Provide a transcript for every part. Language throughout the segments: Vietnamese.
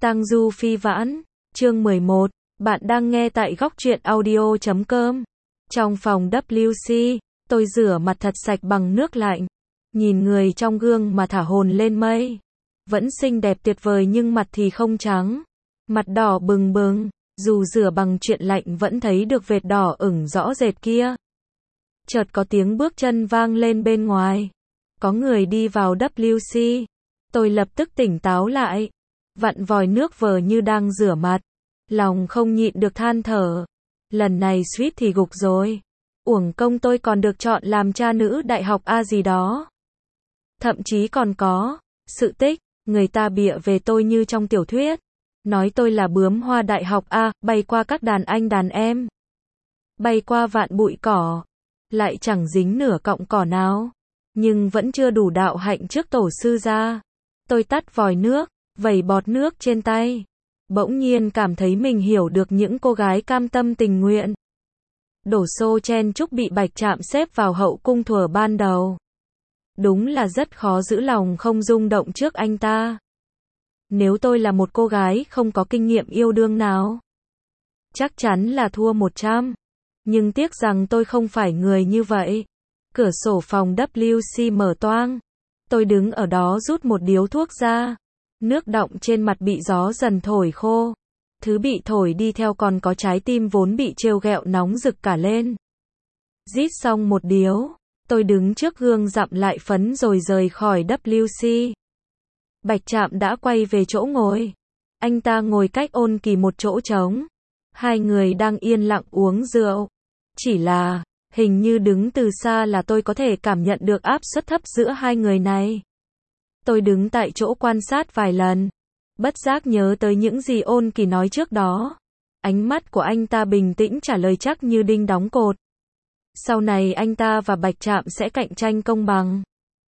Tang Du Phi Vãn, chương 11, bạn đang nghe tại góc truyện audio.com. Trong phòng WC, tôi rửa mặt thật sạch bằng nước lạnh. Nhìn người trong gương mà thả hồn lên mây. Vẫn xinh đẹp tuyệt vời nhưng mặt thì không trắng. Mặt đỏ bừng bừng, dù rửa bằng chuyện lạnh vẫn thấy được vệt đỏ ửng rõ rệt kia. Chợt có tiếng bước chân vang lên bên ngoài. Có người đi vào WC. Tôi lập tức tỉnh táo lại. Vặn vòi nước vờ như đang rửa mặt. Lòng không nhịn được than thở. Lần này suýt thì gục rồi. Uổng công tôi còn được chọn làm cha nữ đại học A gì đó. Thậm chí còn có sự tích, người ta bịa về tôi như trong tiểu thuyết. Nói tôi là bướm hoa đại học A, bay qua các đàn anh đàn em. Bay qua vạn bụi cỏ. Lại chẳng dính nửa cọng cỏ nào. Nhưng vẫn chưa đủ đạo hạnh trước tổ sư ra. Tôi tắt vòi nước, vẩy bọt nước trên tay. Bỗng nhiên cảm thấy mình hiểu được những cô gái cam tâm tình nguyện. Đổ xô chen chúc bị Bạch Trạm xếp vào hậu cung thuở ban đầu. Đúng là rất khó giữ lòng không rung động trước anh ta. Nếu tôi là một cô gái không có kinh nghiệm yêu đương nào, chắc chắn là thua 100. Nhưng tiếc rằng tôi không phải người như vậy. Cửa sổ phòng WC mở toang. Tôi đứng ở đó rút một điếu thuốc ra. Nước đọng trên mặt bị gió dần thổi khô. Thứ bị thổi đi theo còn có trái tim vốn bị trêu ghẹo nóng rực cả lên. Rít xong một điếu, tôi đứng trước gương dặm lại phấn rồi rời khỏi WC. Bạch Trạm đã quay về chỗ ngồi. Anh ta ngồi cách Ôn Kỳ một chỗ trống. Hai người đang yên lặng uống rượu. Chỉ là, hình như đứng từ xa là tôi có thể cảm nhận được áp suất thấp giữa hai người này. Tôi đứng tại chỗ quan sát vài lần. Bất giác nhớ tới những gì Ôn Kỳ nói trước đó. Ánh mắt của anh ta bình tĩnh trả lời chắc như đinh đóng cột. Sau này anh ta và Bạch Trạm sẽ cạnh tranh công bằng.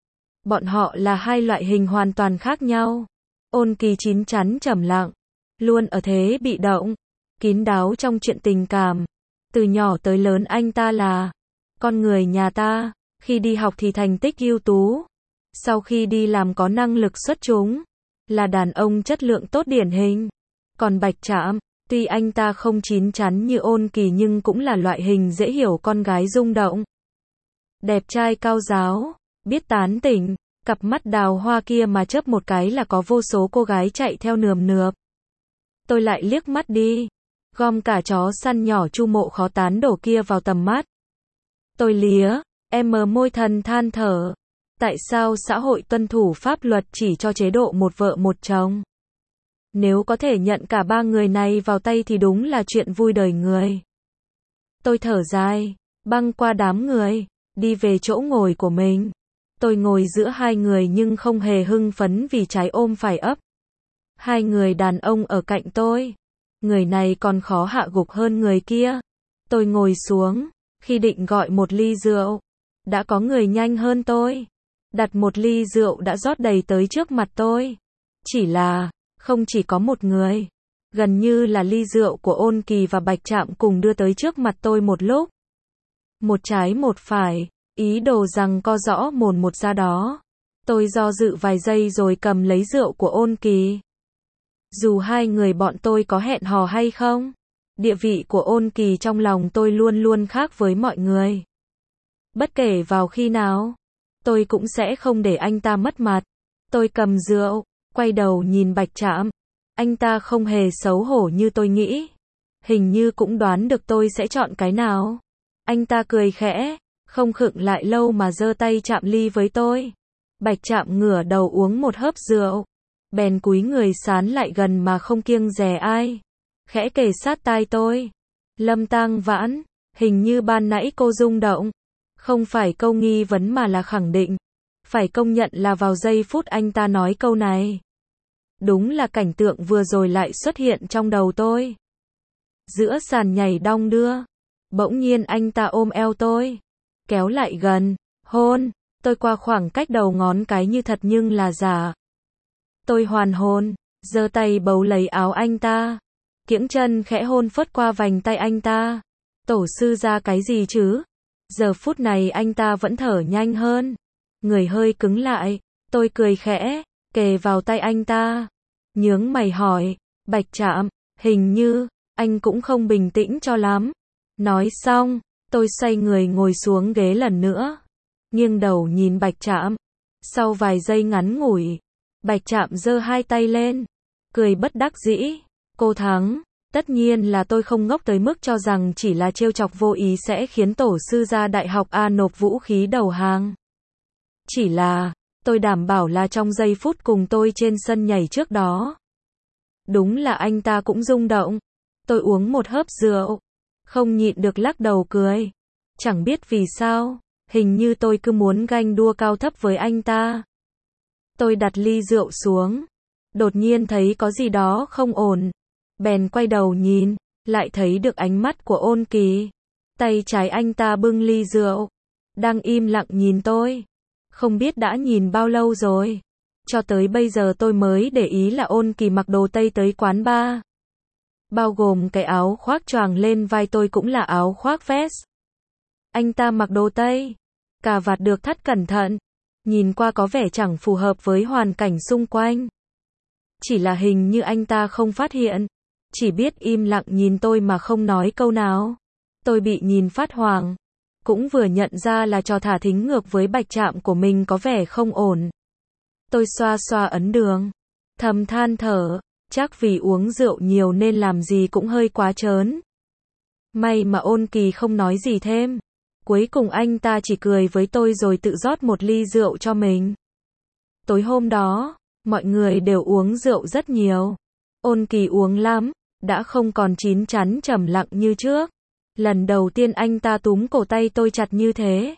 Bọn họ là hai loại hình hoàn toàn khác nhau. Ôn Kỳ chín chắn trầm lặng. Luôn ở thế bị động. Kín đáo trong chuyện tình cảm. Từ nhỏ tới lớn anh ta là con người nhà ta. Khi đi học thì thành tích ưu tú. Sau khi đi làm có năng lực xuất chúng. Là đàn ông chất lượng tốt điển hình. Còn Bạch Trạm, tuy anh ta không chín chắn như Ôn Kỳ nhưng cũng là loại hình dễ hiểu con gái rung động. Đẹp trai cao ráo, biết tán tỉnh, cặp mắt đào hoa kia mà chớp một cái là có vô số cô gái chạy theo nườm nượp. Tôi lại liếc mắt đi, gom cả chó săn nhỏ Chu Mộ Khó tán đổ kia vào tầm mắt. Tôi lía, môi thần than thở. Tại sao xã hội tuân thủ pháp luật chỉ cho chế độ một vợ một chồng? Nếu có thể nhận cả ba người này vào tay thì đúng là chuyện vui đời người. Tôi thở dài, băng qua đám người, đi về chỗ ngồi của mình. Tôi ngồi giữa hai người nhưng không hề hưng phấn vì trái ôm phải ấp. Hai người đàn ông ở cạnh tôi. Người này còn khó hạ gục hơn người kia. Tôi ngồi xuống, khi định gọi một ly rượu. Đã có người nhanh hơn tôi. Đặt một ly rượu đã rót đầy tới trước mặt tôi. Chỉ là, không chỉ có một người. Gần như là ly rượu của Ôn Kỳ và Bạch Trạm cùng đưa tới trước mặt tôi một lúc. Một trái một phải, ý đồ rằng co rõ mồn một ra đó. Tôi do dự vài giây rồi cầm lấy rượu của Ôn Kỳ. Dù hai người bọn tôi có hẹn hò hay không, địa vị của Ôn Kỳ trong lòng tôi luôn luôn khác với mọi người. Bất kể vào khi nào, tôi cũng sẽ không để anh ta mất mặt. Tôi cầm rượu, quay đầu nhìn Bạch Trạm. Anh ta không hề xấu hổ như tôi nghĩ. Hình như cũng đoán được tôi sẽ chọn cái nào. Anh ta cười khẽ, không khựng lại lâu mà giơ tay chạm ly với tôi. Bạch Trạm ngửa đầu uống một hớp rượu. Bèn cúi người sán lại gần mà không kiêng dè ai. Khẽ kề sát tai tôi. Lâm Tang Vãn, hình như ban nãy cô rung động. Không phải câu nghi vấn mà là khẳng định. Phải công nhận là vào giây phút anh ta nói câu này. Đúng là cảnh tượng vừa rồi lại xuất hiện trong đầu tôi. Giữa sàn nhảy đong đưa. Bỗng nhiên anh ta ôm eo tôi. Kéo lại gần, hôn. Tôi qua khoảng cách đầu ngón cái như thật nhưng là giả. Tôi hoàn hồn, giơ tay bấu lấy áo anh ta. Kiễng chân khẽ hôn phớt qua vành tay anh ta. Tổ sư ra cái gì chứ? Giờ phút này anh ta vẫn thở nhanh hơn. Người hơi cứng lại. Tôi cười khẽ, kề vào tay anh ta. Nhướng mày hỏi, Bạch Trạm, hình như, anh cũng không bình tĩnh cho lắm. Nói xong, tôi xoay người ngồi xuống ghế lần nữa. Nghiêng đầu nhìn Bạch Trạm. Sau vài giây ngắn ngủi, Bạch Trạm giơ hai tay lên. Cười bất đắc dĩ. Cô thắng. Tất nhiên là tôi không ngốc tới mức cho rằng chỉ là trêu chọc vô ý sẽ khiến tổ sư gia đại học A nộp vũ khí đầu hàng. Chỉ là, tôi đảm bảo là trong giây phút cùng tôi trên sân nhảy trước đó. Đúng là anh ta cũng rung động. Tôi uống một hớp rượu. Không nhịn được lắc đầu cười. Chẳng biết vì sao, hình như tôi cứ muốn ganh đua cao thấp với anh ta. Tôi đặt ly rượu xuống. Đột nhiên thấy có gì đó không ổn. Bèn quay đầu nhìn, lại thấy được ánh mắt của Ôn Kỳ. Tay trái anh ta bưng ly rượu. Đang im lặng nhìn tôi. Không biết đã nhìn bao lâu rồi. Cho tới bây giờ tôi mới để ý là Ôn Kỳ mặc đồ Tây tới quán bar. Bao gồm cái áo khoác choàng lên vai tôi cũng là áo khoác vest. Anh ta mặc đồ Tây. Cà vạt được thắt cẩn thận. Nhìn qua có vẻ chẳng phù hợp với hoàn cảnh xung quanh. Chỉ là hình như anh ta không phát hiện. Chỉ biết im lặng nhìn tôi mà không nói câu nào. Tôi bị nhìn phát hoảng. Cũng vừa nhận ra là trò thả thính ngược với Bạch Trạm của mình có vẻ không ổn. Tôi xoa xoa ấn đường. Thầm than thở. Chắc vì uống rượu nhiều nên làm gì cũng hơi quá trớn. May mà Ôn Kỳ không nói gì thêm. Cuối cùng anh ta chỉ cười với tôi rồi tự rót một ly rượu cho mình. Tối hôm đó, mọi người đều uống rượu rất nhiều. Ôn Kỳ uống lắm, đã không còn chín chắn trầm lặng như trước. Lần đầu tiên anh ta túm cổ tay tôi chặt như thế.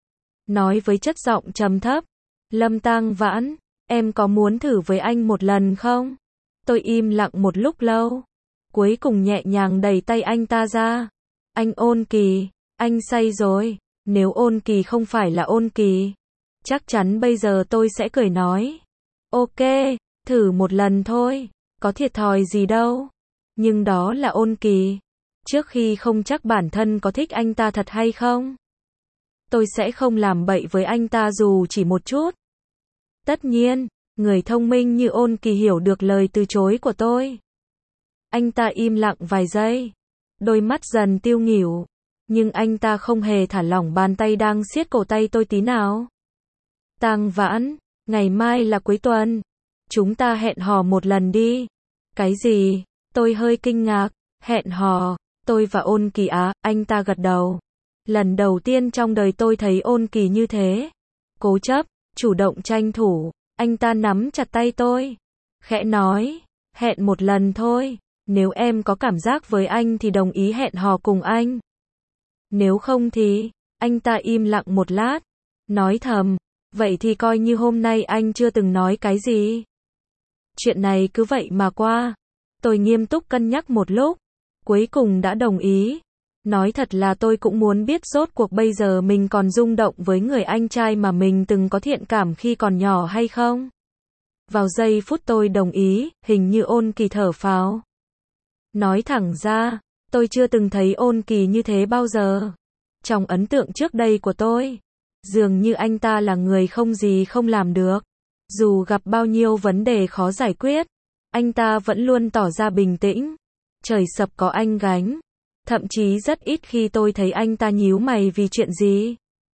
Nói với chất giọng trầm thấp. Lâm Tăng Vãn, em có muốn thử với anh một lần không? Tôi im lặng một lúc lâu. Cuối cùng nhẹ nhàng đẩy tay anh ta ra. Anh Ôn Kỳ, anh say rồi. Nếu Ôn Kỳ không phải là Ôn Kỳ, chắc chắn bây giờ tôi sẽ cười nói. Ok, thử một lần thôi. Có thiệt thòi gì đâu. Nhưng đó là Ôn Kỳ. Trước khi không chắc bản thân có thích anh ta thật hay không. Tôi sẽ không làm bậy với anh ta dù chỉ một chút. Tất nhiên, người thông minh như Ôn Kỳ hiểu được lời từ chối của tôi. Anh ta im lặng vài giây. Đôi mắt dần tiêu nghỉu. Nhưng anh ta không hề thả lỏng bàn tay đang siết cổ tay tôi tí nào. Tang Vãn, ngày mai là cuối tuần. Chúng ta hẹn hò một lần đi. Cái gì? Tôi hơi kinh ngạc. Hẹn hò, tôi và Ôn Kỳ á, anh ta gật đầu. Lần đầu tiên trong đời tôi thấy Ôn Kỳ như thế. Cố chấp, chủ động tranh thủ. Anh ta nắm chặt tay tôi. Khẽ nói, hẹn một lần thôi. Nếu em có cảm giác với anh thì đồng ý hẹn hò cùng anh. Nếu không thì, anh ta im lặng một lát. Nói thầm, vậy thì coi như hôm nay anh chưa từng nói cái gì. Chuyện này cứ vậy mà qua. Tôi nghiêm túc cân nhắc một lúc. Cuối cùng đã đồng ý. Nói thật là tôi cũng muốn biết rốt cuộc bây giờ mình còn rung động với người anh trai mà mình từng có thiện cảm khi còn nhỏ hay không. Vào giây phút tôi đồng ý, hình như Ôn Kỳ thở phào. Nói thẳng ra, tôi chưa từng thấy Ôn Kỳ như thế bao giờ. Trong ấn tượng trước đây của tôi, dường như anh ta là người không gì không làm được. Dù gặp bao nhiêu vấn đề khó giải quyết, anh ta vẫn luôn tỏ ra bình tĩnh. Trời sập có anh gánh. Thậm chí rất ít khi tôi thấy anh ta nhíu mày vì chuyện gì.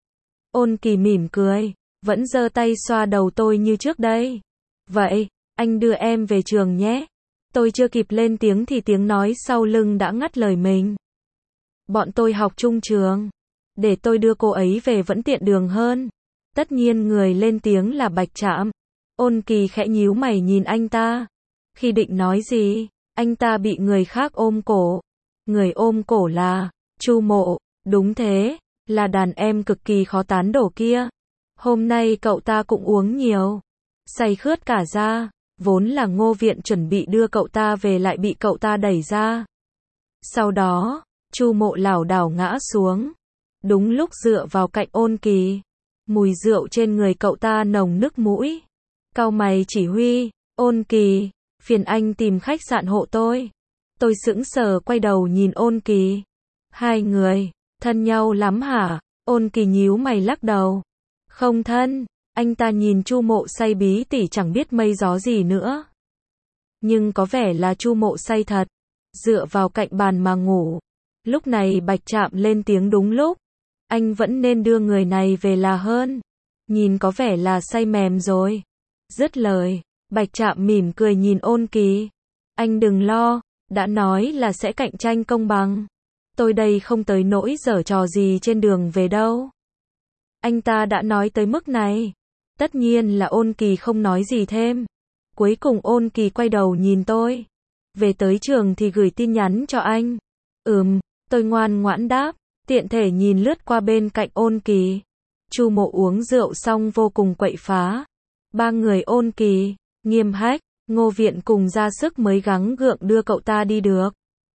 Ôn Kỳ mỉm cười, vẫn giơ tay xoa đầu tôi như trước đây. Vậy, anh đưa em về trường nhé. Tôi chưa kịp lên tiếng thì tiếng nói sau lưng đã ngắt lời mình. Bọn tôi học chung trường. Để tôi đưa cô ấy về vẫn tiện đường hơn. Tất nhiên người lên tiếng là Bạch Trạm. Ôn Kỳ khẽ nhíu mày nhìn anh ta. Khi định nói gì, anh ta bị người khác ôm cổ. Người ôm cổ là Chu Mộ. Đúng thế, là đàn em cực kỳ khó tán đổ kia. Hôm nay cậu ta cũng uống nhiều. Say khướt cả ra. Vốn là Ngô Viện chuẩn bị đưa cậu ta về lại bị cậu ta đẩy ra. Sau đó, Chu Mộ lảo đảo ngã xuống. Đúng lúc dựa vào cạnh Ôn Kỳ. Mùi rượu trên người cậu ta nồng nức mũi. Cau mày chỉ huy, Ôn Kỳ, phiền anh tìm khách sạn hộ tôi. Tôi sững sờ quay đầu nhìn Ôn Kỳ. Hai người, thân nhau lắm hả? Ôn Kỳ nhíu mày lắc đầu. Không thân. Anh ta nhìn Chu Mộ say bí tỉ chẳng biết mây gió gì nữa. nhưng có vẻ là Chu Mộ say thật, dựa vào cạnh bàn mà ngủ. Lúc này Bạch Trạm lên tiếng đúng lúc, anh vẫn nên đưa người này về là hơn, nhìn có vẻ là say mềm rồi. Dứt lời, Bạch Trạm mỉm cười nhìn Ôn Kỳ, anh đừng lo, đã nói là sẽ cạnh tranh công bằng. Tôi đây không tới nỗi giở trò gì trên đường về đâu. Anh ta đã nói tới mức này. Tất nhiên là Ôn Kỳ không nói gì thêm. Cuối cùng Ôn Kỳ quay đầu nhìn tôi. Về tới trường thì gửi tin nhắn cho anh. Tôi ngoan ngoãn đáp, tiện thể nhìn lướt qua bên cạnh Ôn Kỳ. Chu Mộ uống rượu xong vô cùng quậy phá. Ba người Ôn Kỳ, Nghiêm Hách, Ngô Viện cùng ra sức mới gắng gượng đưa cậu ta đi được.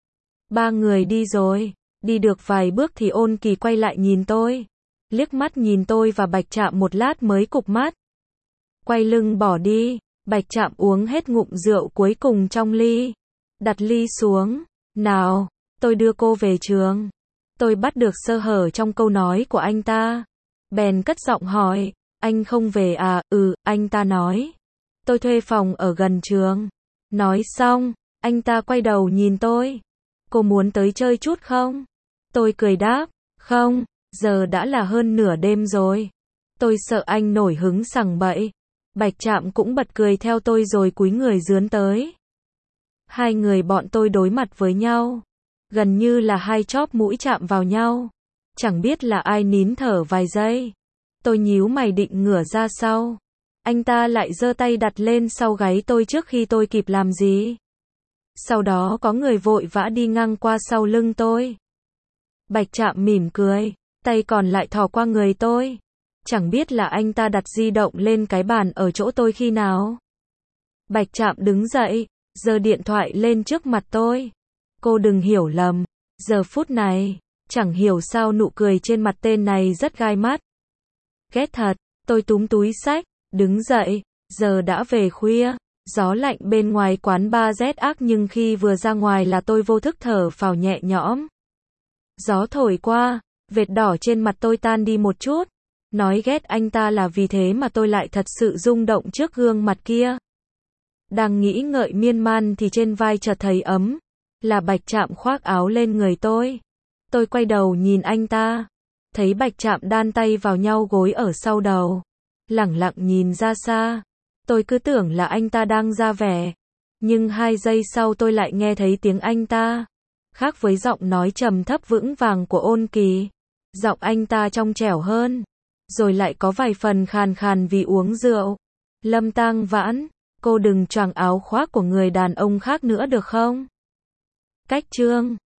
Ba người đi rồi, đi được vài bước thì Ôn Kỳ quay lại nhìn tôi, liếc mắt nhìn tôi và Bạch Trạm một lát mới cụp mắt. Quay lưng bỏ đi, Bạch Trạm uống hết ngụm rượu cuối cùng trong ly, đặt ly xuống, nào, tôi đưa cô về trường. Tôi bắt được sơ hở trong câu nói của anh ta, bèn cất giọng hỏi, anh không về à? Anh ta nói, tôi thuê phòng ở gần trường. Nói xong, anh ta quay đầu nhìn tôi, cô muốn tới chơi chút không? Tôi cười đáp, không, giờ đã là hơn nửa đêm rồi. Tôi sợ anh nổi hứng sằng bậy. Bạch Trạm cũng bật cười theo tôi rồi cúi người rướn tới. Hai người bọn tôi đối mặt với nhau, gần như là hai chóp mũi chạm vào nhau. Chẳng biết là ai nín thở vài giây. Tôi nhíu mày định ngửa ra sau. Anh ta lại giơ tay đặt lên sau gáy tôi trước khi tôi kịp làm gì. Sau đó có người vội vã đi ngang qua sau lưng tôi. Bạch Trạm mỉm cười, tay còn lại thò qua người tôi. Chẳng biết là anh ta đặt di động lên cái bàn ở chỗ tôi khi nào. Bạch Trạm đứng dậy, giơ điện thoại lên trước mặt tôi. Cô đừng hiểu lầm, giờ phút này, chẳng hiểu sao nụ cười trên mặt tên này rất gai mắt. Ghét thật, tôi túm túi xách, đứng dậy, giờ đã về khuya, gió lạnh bên ngoài quán bar rét ác nhưng khi vừa ra ngoài là tôi vô thức thở phào nhẹ nhõm. Gió thổi qua, vệt đỏ trên mặt tôi tan đi một chút. Nói ghét anh ta là vì thế mà tôi lại thật sự rung động trước gương mặt kia. Đang nghĩ ngợi miên man thì trên vai chợt thấy ấm, là Bạch Trạm khoác áo lên người tôi. Tôi quay đầu nhìn anh ta, thấy Bạch Trạm đan tay vào nhau gối ở sau đầu, lẳng lặng nhìn ra xa. Tôi cứ tưởng là anh ta đang ra vẻ, nhưng 2 giây sau tôi lại nghe thấy tiếng anh ta, khác với giọng nói trầm thấp vững vàng của Ôn Kỳ. Giọng anh ta trong trẻo hơn, rồi lại có vài phần khàn khàn vì uống rượu. Lâm Tang Vãn, cô đừng choàng áo khoác của người đàn ông khác nữa được không? Cách chương